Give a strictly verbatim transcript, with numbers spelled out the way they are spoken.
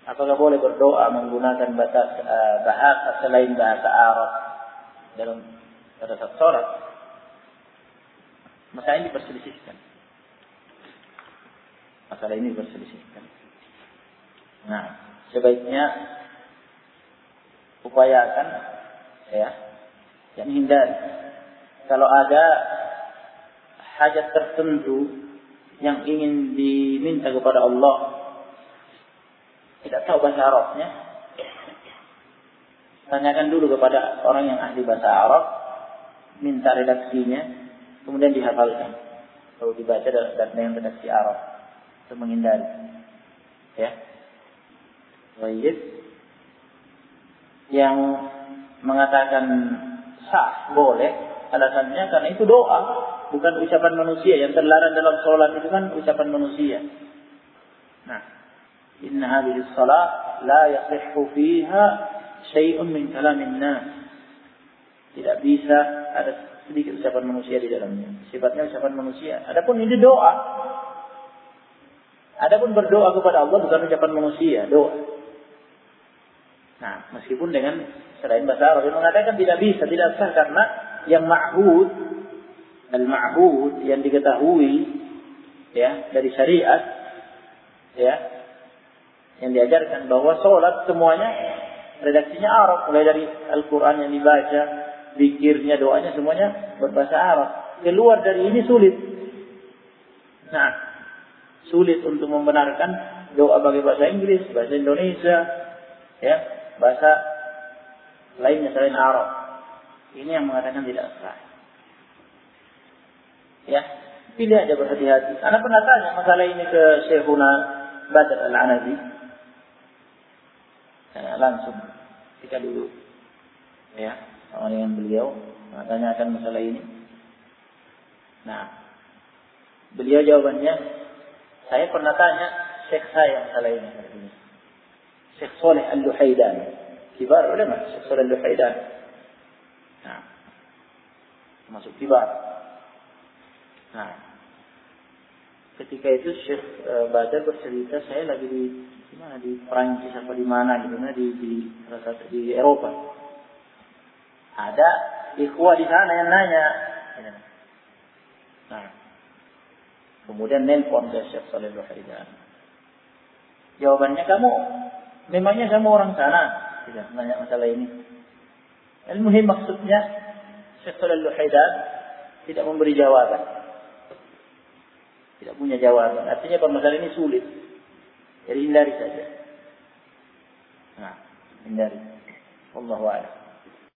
Apakah boleh berdoa menggunakan bahasa uh, bahasa selain bahasa Arab dalam pada saat sholat? Masalah ini diperselisihkan. Masalah ini diperselisihkan. Nah, sebaiknya upayakan ya, yang hindari. Kalau ada hajat tertentu yang ingin diminta kepada Allah, tidak tahu bahasa Arabnya, tanyakan dulu kepada orang yang ahli bahasa Arab, minta redaksinya, kemudian dihafalkan. Kalau dibaca dengan redaksi Arab, untuk menghindari. Ya. Baik. Yang mengatakan sah boleh, alasannya karena itu doa, bukan ucapan manusia. Yang terlarang dalam sholat itu kan ucapan manusia. Nah, inna hadhihi shalah la yasihhu fiha syai'un min kalamin nas. Tidak bisa ada sedikit ucapan manusia di dalamnya. Sifatnya ucapan manusia. Adapun ini doa. Adapun berdoa kepada Allah bukan ucapan manusia, doa. Nah, meskipun dengan selain bahasa Arab, yang mengatakan tidak bisa, tidak sah karena yang ma'hud, al-ma'hud yang diketahui ya dari syariat ya, yang diajarkan bahwa sholat semuanya redaksinya Arab, mulai dari Al-Quran yang dibaca, zikirnya, doanya semuanya berbahasa Arab. Keluar dari ini sulit. Nah, sulit untuk membenarkan doa bagi bahasa Inggris, bahasa Indonesia, ya, bahasa lainnya selain Arab. Ini yang mengatakan tidak sah. Ya, pilih aja berhati-hati. Anak pernah tanya masalah ini ke Syekhuna Badr Al-Anazi. Saya langsung ketika dulu ya, sama dengan beliau menanyakan masalah ini. Nah, beliau jawabannya, saya pernah tanya Syekh saya masalah ini. Syekh Saleh Al-Luhaidan, kibar ulama, Syekh Saleh Al-Luhaidan. Nah, masuk kibar. Nah, ketika itu Syekh uh, Badar bercerita, saya lagi di di mana, di Prancis apa di mana gitu, nah, di di di Eropa. Ada ikhwah di sana yang nanya. Nah, kemudian nelpon ke Syekh Saleh Al-Luhaidan. Jawabannya, kamu memangnya kamu orang sana? Tidak nanya masalah ini. Al-muhim maksudnya Syekh Saleh Al-Luhaidan tidak memberi jawaban. Tidak punya jawaban. Artinya permasalahan ini sulit. Jadi hindari saja. Nah, hindari. Wallahu a'lam.